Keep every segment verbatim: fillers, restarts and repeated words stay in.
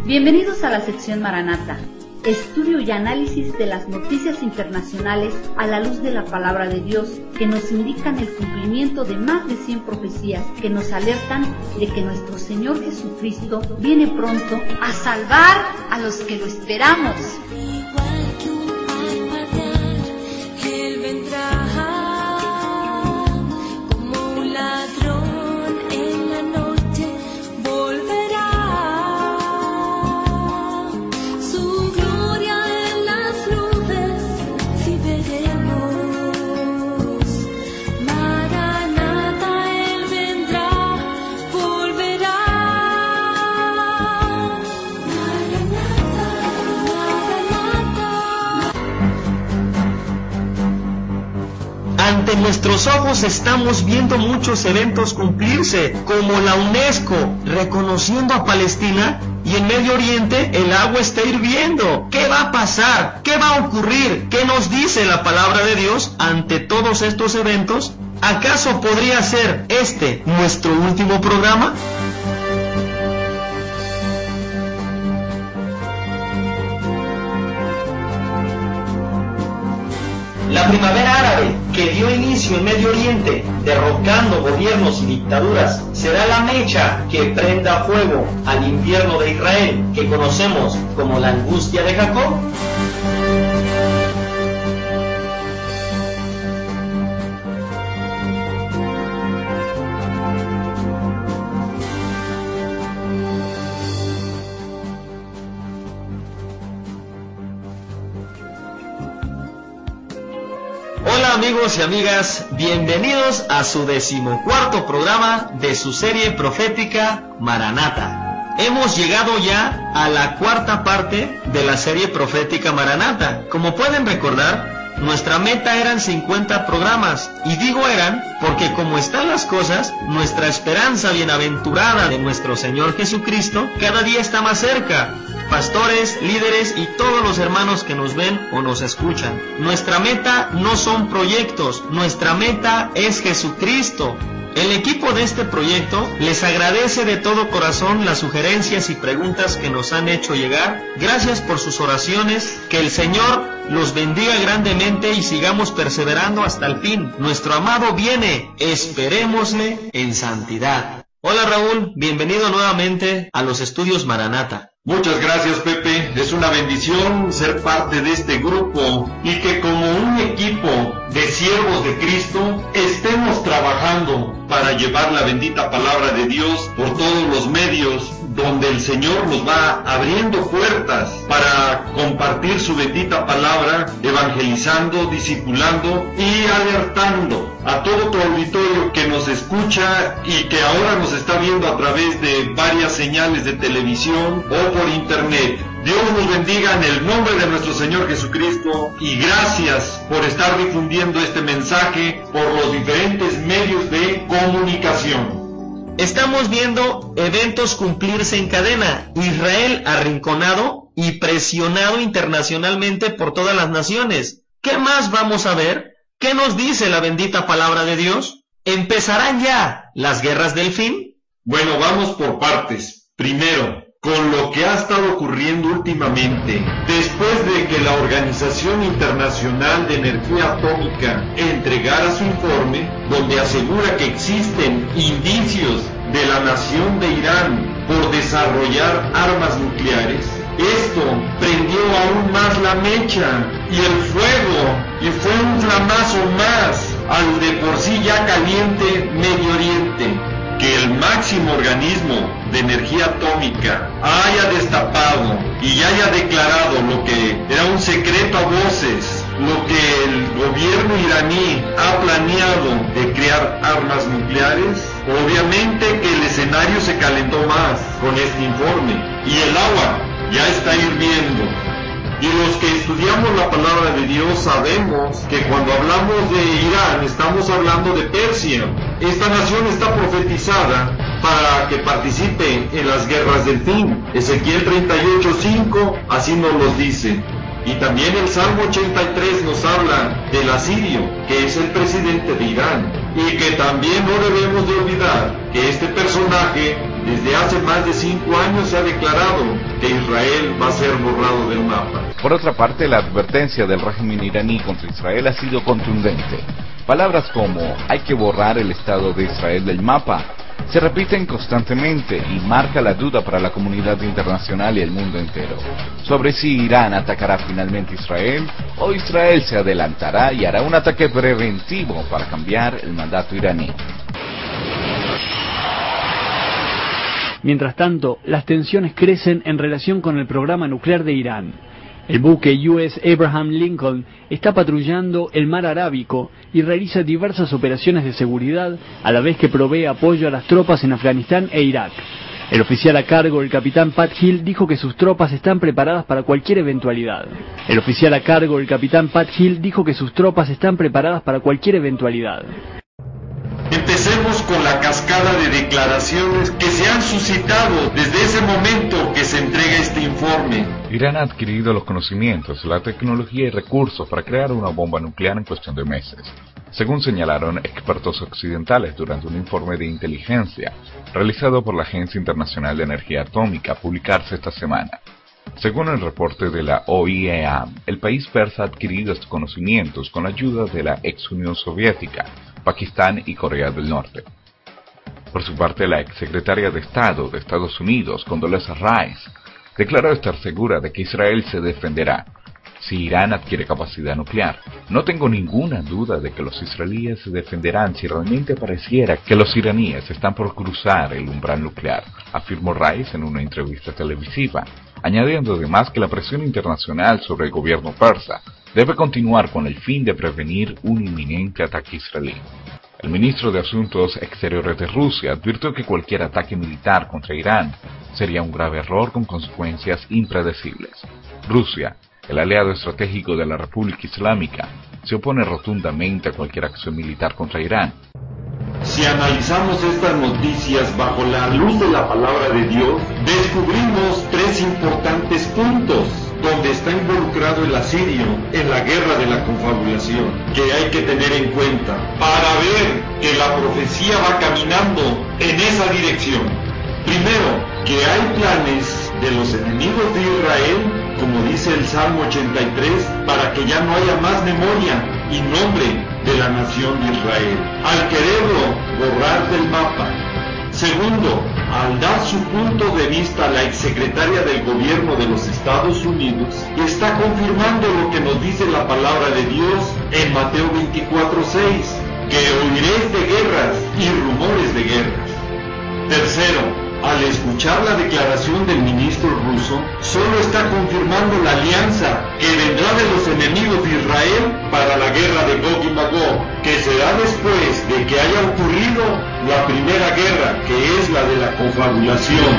Bienvenidos a la sección Maranata, estudio y análisis de las noticias internacionales a la luz de la palabra de Dios, que nos indican el cumplimiento de más de cien profecías que nos alertan de que nuestro Señor Jesucristo viene pronto a salvar a los que lo esperamos. Igual que un parpadear, Él vendrá como un ladrón en la noche, volverá. Su gloria en las nubes, si veremos. Maranata, Él vendrá, volverá. Ante nuestros ojos estamos viendo muchos eventos cumplirse, como la UNESCO reconociendo a Palestina, y en Medio Oriente el agua está hirviendo. ¿Qué va a pasar? ¿Qué va a ocurrir? ¿Qué nos dice la palabra de Dios ante todos estos eventos? ¿Acaso podría ser este nuestro último programa? La primavera árabe, que dio inicio en Medio Oriente, derrocando gobiernos y dictaduras, será la mecha que prenda fuego al invierno de Israel, que conocemos como la angustia de Jacob. Hola amigos y amigas, bienvenidos a su decimocuarto programa de su serie profética Maranata. Hemos llegado ya a la cuarta parte de la serie profética Maranata. Como pueden recordar, nuestra meta eran cincuenta programas, y digo eran porque como están las cosas, nuestra esperanza bienaventurada de nuestro Señor Jesucristo cada día está más cerca. Pastores, líderes y todos los hermanos que nos ven o nos escuchan. Nuestra meta no son proyectos, nuestra meta es Jesucristo. El equipo de este proyecto les agradece de todo corazón las sugerencias y preguntas que nos han hecho llegar. Gracias por sus oraciones, que el Señor los bendiga grandemente y sigamos perseverando hasta el fin. Nuestro amado viene, esperémosle en santidad. Hola Raúl, bienvenido nuevamente a los estudios Maranata. Muchas gracias, Pepe. Es una bendición ser parte de este grupo y que como un equipo de siervos de Cristo estemos trabajando para llevar la bendita palabra de Dios por todos los medios donde el Señor nos va abriendo puertas para compartir su bendita palabra, evangelizando, discipulando y alertando a todo tu auditorio que nos escucha y que ahora nos está viendo a través de varias señales de televisión o por internet. Dios nos bendiga en el nombre de nuestro Señor Jesucristo y gracias por estar difundiendo este mensaje por los diferentes medios de comunicación. Estamos viendo eventos cumplirse en cadena, Israel arrinconado y presionado internacionalmente por todas las naciones. ¿Qué más vamos a ver? ¿Qué nos dice la bendita palabra de Dios? ¿Empezarán ya las guerras del fin? Bueno, vamos por partes. Primero, con lo que ha estado ocurriendo últimamente, después de que la Organización Internacional de Energía Atómica entregara su informe, donde asegura que existen indicios de la nación de Irán por desarrollar armas nucleares, esto prendió aún más la mecha y el fuego, y fue un flamazo más al de por sí ya caliente Medio Oriente. Que el máximo organismo de energía atómica haya destapado y haya declarado lo que era un secreto a voces, lo que el gobierno iraní ha planeado de crear armas nucleares, obviamente que el escenario se calentó más con este informe y el agua ya está hirviendo. Y los que estudiamos la palabra de Dios sabemos que cuando hablamos de Irán estamos hablando de Persia. Esta nación está profetizada para que participe en las guerras del fin. Ezequiel treinta y ocho cinco así nos los dice. Y también el Salmo ochenta y tres nos habla del asirio, que es el presidente de Irán. Y que también no debemos de olvidar que este personaje Desde hace más de cinco años se ha declarado que Israel va a ser borrado del mapa. Por otra parte, la advertencia del régimen iraní contra Israel ha sido contundente. Palabras como hay que borrar el Estado de Israel del mapa se repiten constantemente y marca la duda para la comunidad internacional y el mundo entero sobre si Irán atacará finalmente Israel o Israel se adelantará y hará un ataque preventivo para cambiar el mandato iraní. Mientras tanto, las tensiones crecen en relación con el programa nuclear de Irán. El buque U S Abraham Lincoln está patrullando el mar Arábico y realiza diversas operaciones de seguridad a la vez que provee apoyo a las tropas en Afganistán e Irak. El oficial a cargo, el capitán Pat Hill, dijo que sus tropas están preparadas para cualquier eventualidad. El oficial a cargo, el capitán Pat Hill, dijo que sus tropas están preparadas para cualquier eventualidad. Empecemos con la cascada de declaraciones que se han suscitado desde ese momento que se entrega este informe. Irán ha adquirido los conocimientos, la tecnología y recursos para crear una bomba nuclear en cuestión de meses, según señalaron expertos occidentales durante un informe de inteligencia realizado por la Agencia Internacional de Energía Atómica a publicarse esta semana. Según el reporte de la O I A E A, el país persa ha adquirido estos conocimientos con la ayuda de la ex Unión Soviética, Pakistán y Corea del Norte. Por su parte, la exsecretaria de Estado de Estados Unidos, Condoleezza Rice, declaró estar segura de que Israel se defenderá si Irán adquiere capacidad nuclear. No tengo ninguna duda de que los israelíes se defenderán si realmente pareciera que los iraníes están por cruzar el umbral nuclear, afirmó Rice en una entrevista televisiva, añadiendo además que la presión internacional sobre el gobierno persa debe continuar con el fin de prevenir un inminente ataque israelí. El ministro de Asuntos Exteriores de Rusia advirtió que cualquier ataque militar contra Irán sería un grave error con consecuencias impredecibles. Rusia, el aliado estratégico de la República Islámica, se opone rotundamente a cualquier acción militar contra Irán. Si analizamos estas noticias bajo la luz de la palabra de Dios, descubrimos tres importantes puntos donde está involucrado el asirio en la guerra de la confabulación, que hay que tener en cuenta para ver que la profecía va caminando en esa dirección. Primero, que hay planes de los enemigos de Israel, como dice el Salmo ochenta y tres, para que ya no haya más memoria y nombre de la nación de Israel, al quererlo borrar del mapa. Segundo, al dar su punto de vista a la exsecretaria del gobierno de los Estados Unidos, está confirmando lo que nos dice la palabra de Dios en Mateo veinticuatro seis, que oiréis de guerras y rumores de guerras. Tercero, al escuchar la declaración del ministro ruso, solo está confirmando la alianza que vendrá de los enemigos de Israel para la guerra de Gog y Magog, que será después de que haya ocurrido la primera guerra, que es la de la confabulación.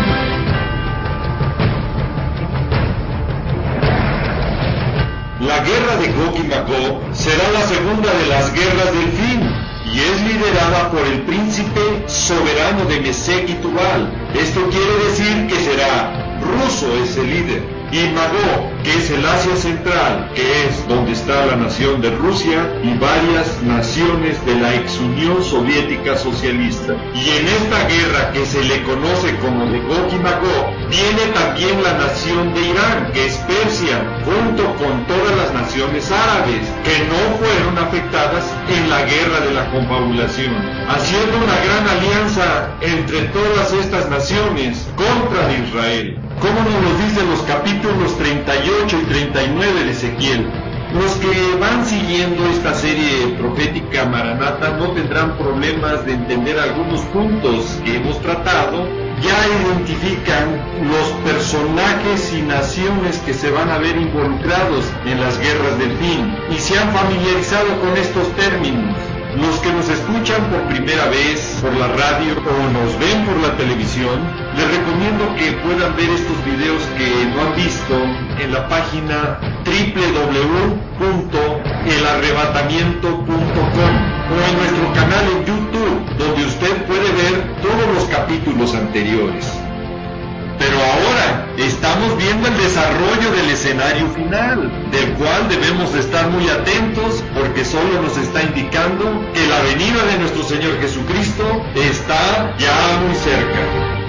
La guerra de Gog y Magog será la segunda de las guerras del fin, y es liderada por el príncipe soberano de Mesec y Tubal. Esto quiere decir que será ruso ese líder, y Magog, que es el Asia Central, que es donde está la nación de Rusia y varias naciones de la ex Unión Soviética Socialista. Y en esta guerra que se le conoce como de Gog y Magog, viene también la nación de Irán, que es Persia, junto con todas las naciones árabes, que no fueron afectadas en la guerra de la confabulación, haciendo una gran alianza entre todas estas naciones contra Israel. ¿Cómo nos lo dicen los capítulos treinta y ocho y treinta y nueve de Ezequiel? Los que van siguiendo esta serie profética Maranata no tendrán problemas de entender algunos puntos que hemos tratado. Ya identifican los personajes y naciones que se van a ver involucrados en las guerras del fin y se han familiarizado con estos términos. Los que nos escuchan por primera vez por la radio o nos ven por la televisión, les recomiendo que puedan ver estos videos que no han visto en la página doble u doble u doble u punto el arrebatamiento punto com o en nuestro canal en YouTube, donde usted puede ver todos los capítulos anteriores. Pero ahora estamos viendo el desarrollo del escenario final, del cual debemos estar muy atentos porque solo nos está indicando que la venida de nuestro Señor Jesucristo está ya muy cerca.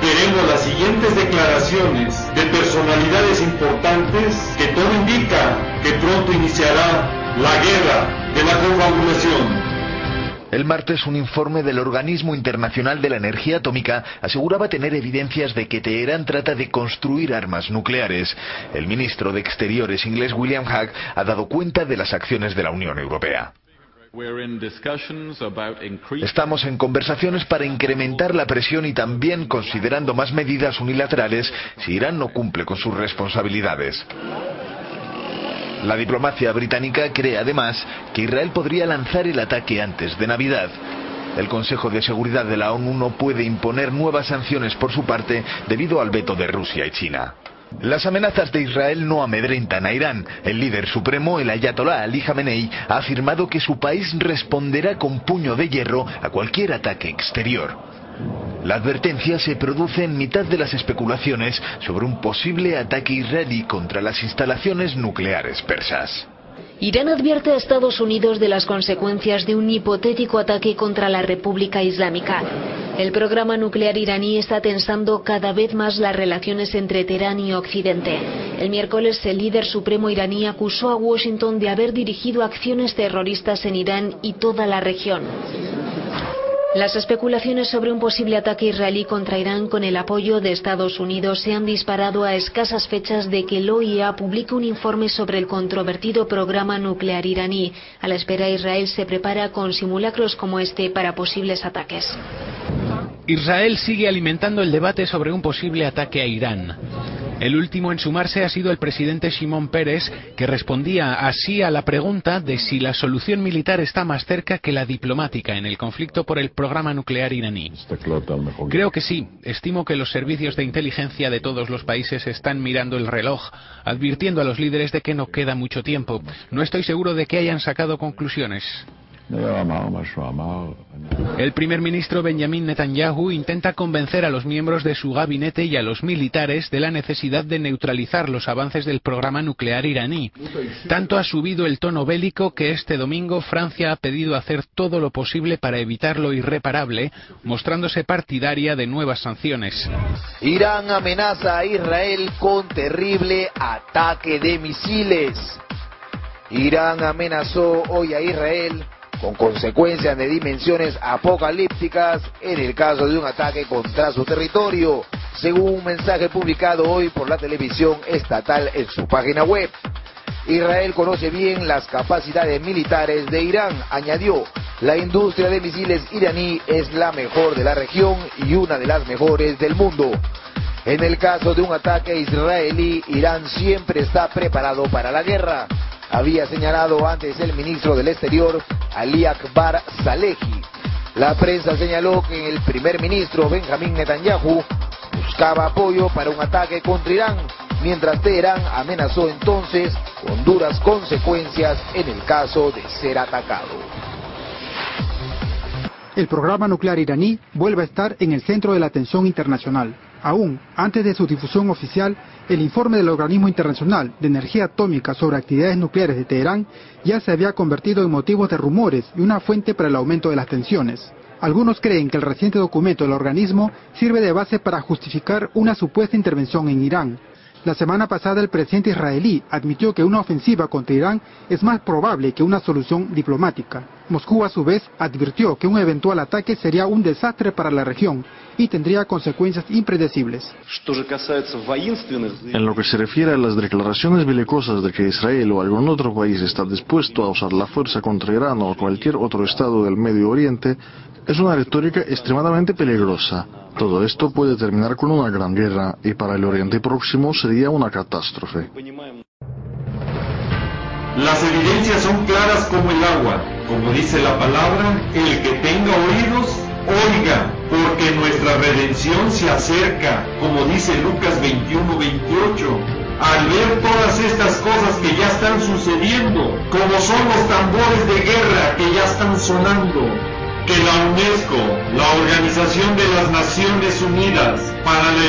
veremos las siguientes declaraciones de personalidades importantes que todo indica que pronto iniciará la guerra de la confabulación. El martes, un informe del Organismo Internacional de la Energía Atómica aseguraba tener evidencias de que Teherán trata de construir armas nucleares. El ministro de Exteriores inglés William Hague ha dado cuenta de las acciones de la Unión Europea. Estamos en conversaciones para incrementar la presión y también considerando más medidas unilaterales si Irán no cumple con sus responsabilidades. La diplomacia británica cree además que Israel podría lanzar el ataque antes de Navidad. El Consejo de Seguridad de la ONU no puede imponer nuevas sanciones por su parte debido al veto de Rusia y China. Las amenazas de Israel no amedrentan a Irán. El líder supremo, el ayatolá Ali Jamenei, ha afirmado que su país responderá con puño de hierro a cualquier ataque exterior. La advertencia se produce en mitad de las especulaciones sobre un posible ataque israelí contra las instalaciones nucleares persas. Irán advierte a Estados Unidos de las consecuencias de un hipotético ataque contra la República Islámica. El programa nuclear iraní está tensando cada vez más las relaciones entre Teherán y Occidente. El miércoles, el líder supremo iraní acusó a Washington de haber dirigido acciones terroristas en Irán y toda la región. Las especulaciones sobre un posible ataque israelí contra Irán con el apoyo de Estados Unidos se han disparado a escasas fechas de que la O I E A publique un informe sobre el controvertido programa nuclear iraní. A la espera, Israel se prepara con simulacros como este para posibles ataques. Israel sigue alimentando el debate sobre un posible ataque a Irán. El último en sumarse ha sido el presidente Shimon Peres, que respondía así a la pregunta de si la solución militar está más cerca que la diplomática en el conflicto por el programa nuclear iraní. Creo que sí. Estimo que los servicios de inteligencia de todos los países están mirando el reloj, advirtiendo a los líderes de que no queda mucho tiempo. No estoy seguro de que hayan sacado conclusiones. El primer ministro Benjamin Netanyahu intenta convencer a los miembros de su gabinete y a los militares de la necesidad de neutralizar los avances del programa nuclear iraní. Tanto ha subido el tono bélico que este domingo Francia ha pedido hacer todo lo posible para evitar lo irreparable, mostrándose partidaria de nuevas sanciones. Irán amenaza a Israel con terrible ataque de misiles. Irán amenazó hoy a Israel con consecuencias de dimensiones apocalípticas en el caso de un ataque contra su territorio, según un mensaje publicado hoy por la televisión estatal en su página web. Israel conoce bien las capacidades militares de Irán, añadió. La industria de misiles iraní es la mejor de la región y una de las mejores del mundo. En el caso de un ataque israelí, Irán siempre está preparado para la guerra, había señalado antes el ministro del Exterior, Ali Akbar Salehi. La prensa señaló que el primer ministro Benjamin Netanyahu buscaba apoyo para un ataque contra Irán, mientras Teherán amenazó entonces con duras consecuencias en el caso de ser atacado. El programa nuclear iraní vuelve a estar en el centro de la atención internacional. Aún antes de su difusión oficial, el informe del Organismo Internacional de Energía Atómica sobre actividades nucleares de Teherán ya se había convertido en motivo de rumores y una fuente para el aumento de las tensiones. Algunos creen que el reciente documento del organismo sirve de base para justificar una supuesta intervención en Irán. La semana pasada el presidente israelí admitió que una ofensiva contra Irán es más probable que una solución diplomática. Moscú a su vez advirtió que un eventual ataque sería un desastre para la región y tendría consecuencias impredecibles. En lo que se refiere a las declaraciones belicosas de que Israel o algún otro país está dispuesto a usar la fuerza contra Irán o cualquier otro estado del Medio Oriente, es una retórica extremadamente peligrosa. Todo esto puede terminar con una gran guerra y para el Oriente Próximo sería una catástrofe. Las evidencias son claras como el agua. Como dice la palabra, el que tenga oídos, oiga, porque nuestra redención se acerca, como dice Lucas veintiuno veintiocho. Al ver todas estas cosas que ya están sucediendo, como son los tambores de guerra que ya están sonando, que la UNESCO, la Organización de las Naciones Unidas para la Educación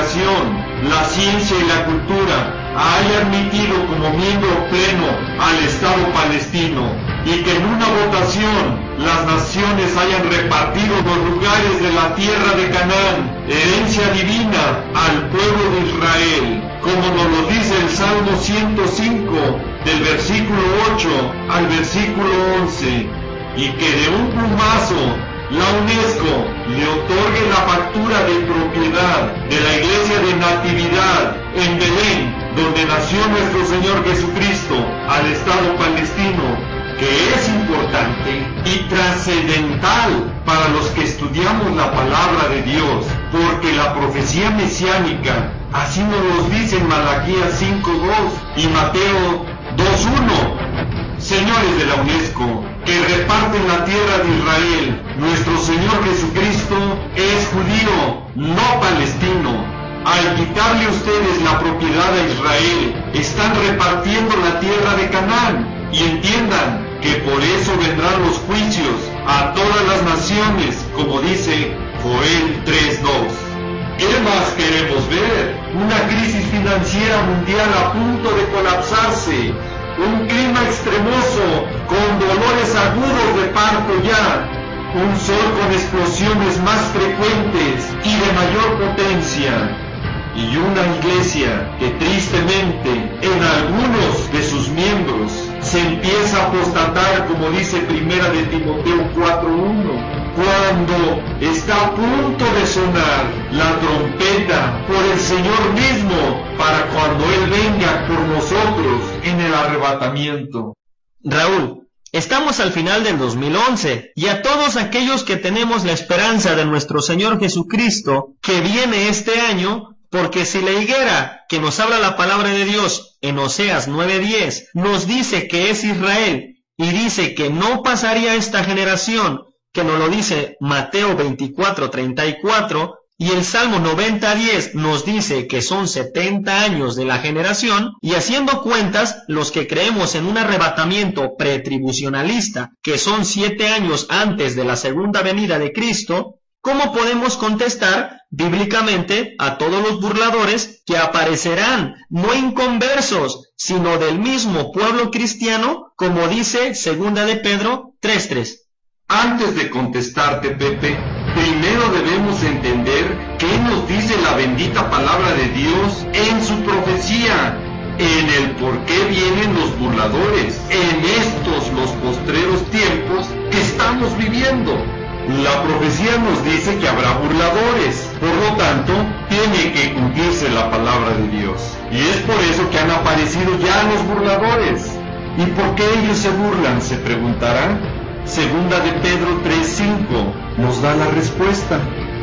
educación, la ciencia y la cultura haya admitido como miembro pleno al Estado palestino y que en una votación las naciones hayan repartido los lugares de la tierra de Canaán, herencia divina, al pueblo de Israel, como nos lo dice el Salmo ciento cinco, del versículo ocho al versículo once, y que de un plumazo la UNESCO le otorgue la factura de propiedad de la iglesia de Natividad en Belén, donde nació nuestro Señor Jesucristo, al Estado palestino, que es importante y trascendental para los que estudiamos la palabra de Dios, porque la profecía mesiánica, así nos lo dice en Malaquías cinco dos y Mateo dos uno. Señores de la UNESCO, que reparten la tierra de Israel, nuestro Señor Jesucristo es judío, no palestino. Al quitarle ustedes la propiedad a Israel, están repartiendo la tierra de Canaán. Y entiendan que por eso vendrán los juicios a todas las naciones, como dice Joel tres dos. ¿Qué más queremos ver? Una crisis financiera mundial a punto de colapsarse, un clima extremoso con dolores agudos de parto ya, un sol con explosiones más frecuentes y de mayor potencia, y una iglesia que tristemente en algunos de sus miembros se empieza a apostatar, como dice Primera de Timoteo cuatro uno, cuando está a punto de sonar la trompeta por el Señor mismo para cuando Él venga por nosotros en el arrebatamiento. Raúl, estamos al final del dos mil once y a todos aquellos que tenemos la esperanza de nuestro Señor Jesucristo que viene este año, porque si la higuera que nos habla la palabra de Dios en Oseas nueve diez nos dice que es Israel y dice que no pasaría esta generación, que nos lo dice Mateo veinticuatro treinta y cuatro, y el Salmo noventa diez nos dice que son setenta años de la generación, y haciendo cuentas, los que creemos en un arrebatamiento pretribucionalista, que son siete años antes de la segunda venida de Cristo, ¿cómo podemos contestar bíblicamente a todos los burladores que aparecerán, no inconversos, sino del mismo pueblo cristiano, como dice segunda de Pedro tres tres? Antes de contestarte, Pepe, primero debemos entender qué nos dice la bendita palabra de Dios en su profecía, en el por qué vienen los burladores, en estos los postreros tiempos que estamos viviendo. La profecía nos dice que habrá burladores, por lo tanto, tiene que cumplirse la palabra de Dios. Y es por eso que han aparecido ya los burladores. ¿Y por qué ellos se burlan?, se preguntarán. Segunda de Pedro tres cinco nos da la respuesta.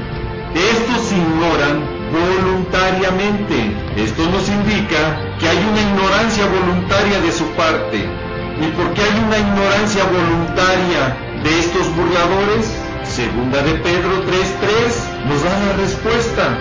Estos ignoran voluntariamente. Esto nos indica que hay una ignorancia voluntaria de su parte. ¿Y por qué hay una ignorancia voluntaria de estos burladores? Segunda de Pedro tres tres nos da la respuesta.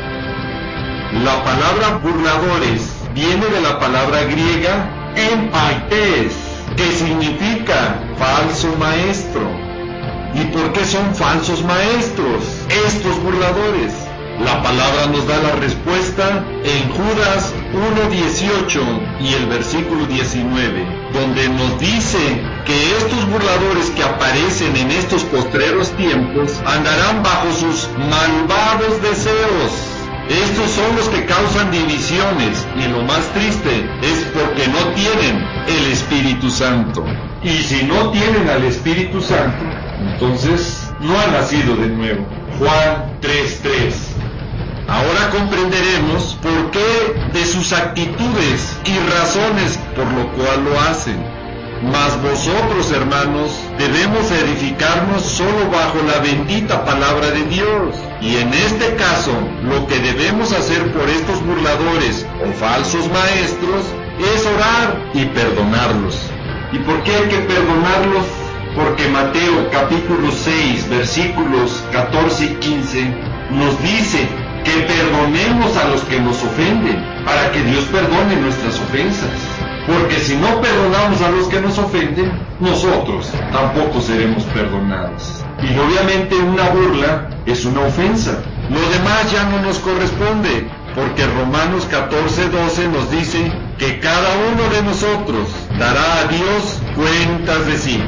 La palabra burladores viene de la palabra griega empaites, que significa falso maestro. ¿Y por qué son falsos maestros estos burladores? La palabra nos da la respuesta en Judas uno dieciocho y el versículo diecinueve, donde nos dice que estos burladores que aparecen en estos postreros tiempos andarán bajo sus malvados deseos. Estos son los que causan divisiones, y lo más triste es porque no tienen el Espíritu Santo. Y si no tienen al Espíritu Santo, entonces no han nacido de nuevo. Juan tres tres. Ahora comprenderemos por qué de sus actitudes y razones por lo cual lo hacen. Mas vosotros, hermanos, debemos edificarnos solo bajo la bendita palabra de Dios. Y en este caso, lo que debemos hacer por estos burladores o falsos maestros es orar y perdonarlos. ¿Y por qué hay que perdonarlos? Porque Mateo capítulo seis, versículos catorce y quince nos dice que perdonemos a los que nos ofenden, para que Dios perdone nuestras ofensas. Porque si no perdonamos a los que nos ofenden, nosotros tampoco seremos perdonados. Y obviamente una burla es una ofensa. Lo demás ya no nos corresponde. porque Romanos catorce doce nos dice que cada uno de nosotros dará a Dios cuentas de sí.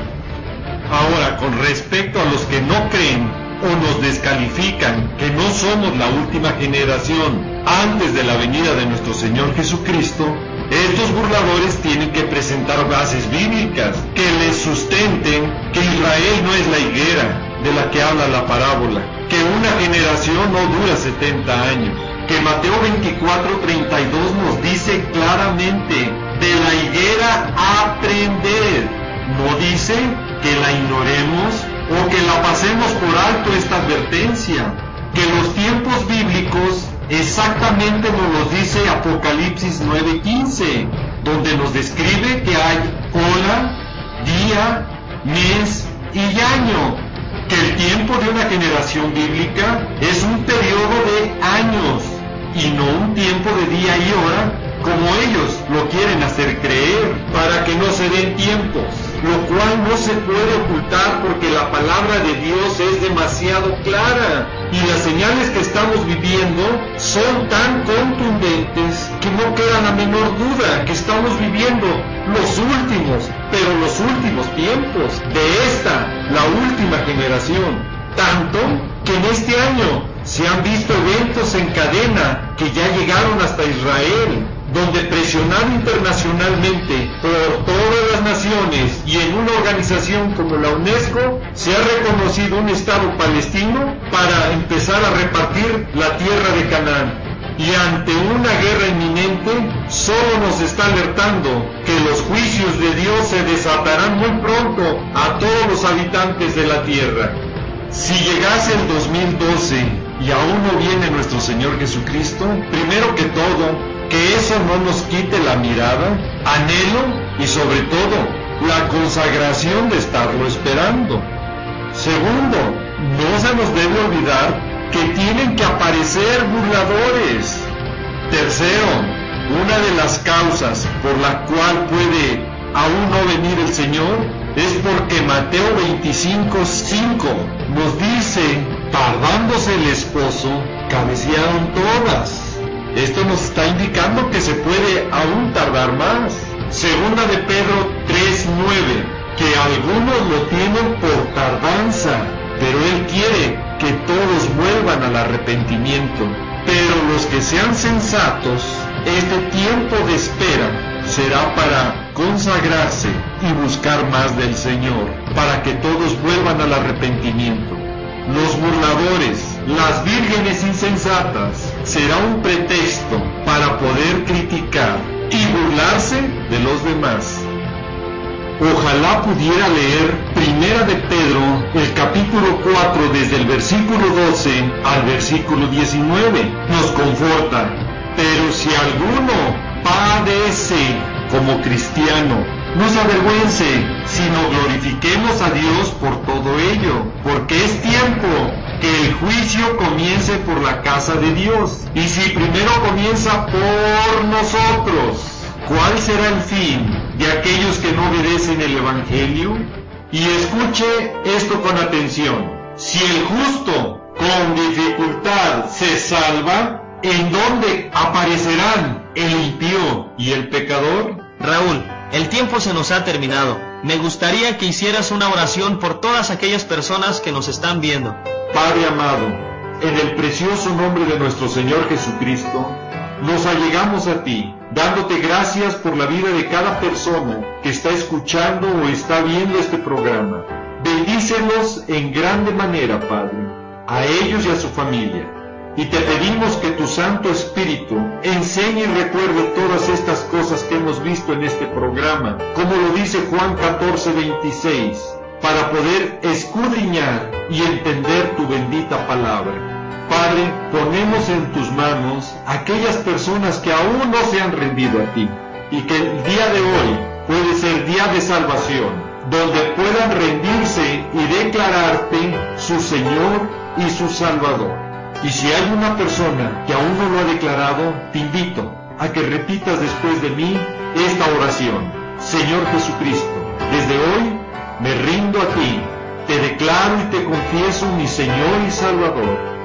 Ahora, con respecto a los que no creen o nos descalifican que no somos la última generación antes de la venida de nuestro Señor Jesucristo, estos burladores tienen que presentar bases bíblicas que les sustenten que Israel no es la higuera de la que habla la parábola, que una generación no dura setenta años, que Mateo veinticuatro treinta y dos nos dice claramente, de la higuera aprender, no dice que la ignoremos o que la pasemos por alto esta advertencia, que los tiempos bíblicos exactamente nos los dice Apocalipsis nueve quince, donde nos describe que hay hora, día, mes y año, que el tiempo de una generación bíblica es un periodo de años y no un tiempo de día y hora como ellos lo quieren hacer creer, para que no se den tiempos, lo cual no se puede ocultar porque la palabra de Dios es demasiado clara y las señales que estamos viviendo son tan contundentes que no queda la menor duda que estamos viviendo los últimos, pero los últimos tiempos de esta, la última generación, tanto que en este año se han visto eventos en cadena que ya llegaron hasta Israel, donde presionado internacionalmente por todas las naciones y en una organización como la UNESCO, se ha reconocido un Estado palestino para empezar a repartir la tierra de Canaán. Y ante una guerra inminente, solo nos está alertando que los juicios de Dios se desatarán muy pronto a todos los habitantes de la tierra. Si llegase el dos mil doce y aún no viene nuestro Señor Jesucristo, primero que todo, que eso no nos quite la mirada, anhelo y sobre todo la consagración de estarlo esperando. Segundo, no se nos debe olvidar que tienen que aparecer burladores. Tercero, una de las causas por la cual puede aún no venir el Señor es porque Mateo veinticinco cinco nos dice, tardándose el esposo, cabecearon todas. Esto nos está indicando que se puede aún tardar más. Segunda de Pedro tres nueve, que algunos lo tienen por tardanza, pero Él quiere que todos vuelvan al arrepentimiento. Pero los que sean sensatos, este tiempo de espera será para consagrarse y buscar más del Señor, para que todos vuelvan al arrepentimiento. Los burladores, las vírgenes insensatas, será un pretexto para poder criticar y burlarse de los demás. Ojalá pudiera leer Primera de Pedro, el capítulo cuatro, desde el versículo doce al versículo diecinueve. Nos conforta. Pero si alguno padece como cristiano, no se avergüence, sino glorifiquemos a Dios por todo ello, porque es tiempo que el juicio comience por la casa de Dios. Y si primero comienza por nosotros, ¿cuál será el fin de aquellos que no obedecen el Evangelio? Y escuche esto con atención. Si el justo con dificultad se salva, ¿en dónde aparecerán el impío y el pecador? Raúl, el tiempo se nos ha terminado. Me gustaría que hicieras una oración por todas aquellas personas que nos están viendo. Padre amado, en el precioso nombre de nuestro Señor Jesucristo, nos allegamos a ti, dándote gracias por la vida de cada persona que está escuchando o está viendo este programa. Bendícelos en grande manera, Padre, a ellos y a su familia. Y te pedimos que tu Santo Espíritu enseñe y recuerde todas estas cosas que hemos visto en este programa, como lo dice Juan catorce veintiséis, para poder escudriñar y entender tu bendita palabra. Padre, ponemos en tus manos aquellas personas que aún no se han rendido a ti, y que el día de hoy puede ser día de salvación, donde puedan rendirse y declararte su Señor y su Salvador. Y si hay una persona que aún no lo ha declarado, te invito a que repitas después de mí esta oración. Señor Jesucristo, desde hoy me rindo a ti, te declaro y te confieso mi Señor y Salvador.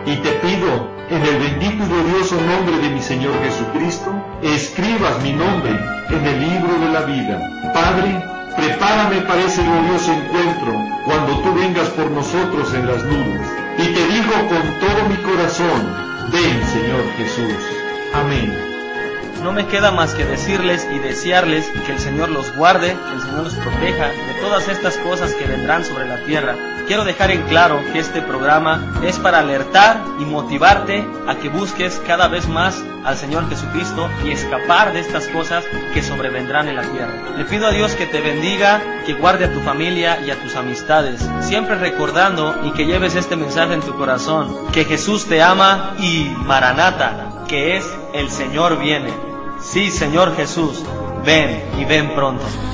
Y te pido, en el bendito y glorioso nombre de mi Señor Jesucristo, escribas mi nombre en el libro de la vida. Padre, prepárame para ese glorioso encuentro, cuando tú vengas por nosotros en las nubes. Y te digo con todo mi corazón, ven, Señor Jesús. Amén. No me queda más que decirles y desearles que el Señor los guarde, que el Señor los proteja de todas estas cosas que vendrán sobre la tierra. Quiero dejar en claro que este programa es para alertar y motivarte a que busques cada vez más al Señor Jesucristo y escapar de estas cosas que sobrevendrán en la tierra. Le pido a Dios que te bendiga, que guarde a tu familia y a tus amistades, siempre recordando y que lleves este mensaje en tu corazón, que Jesús te ama y Maranata, que es el Señor viene. Sí, Señor Jesús, ven y ven pronto.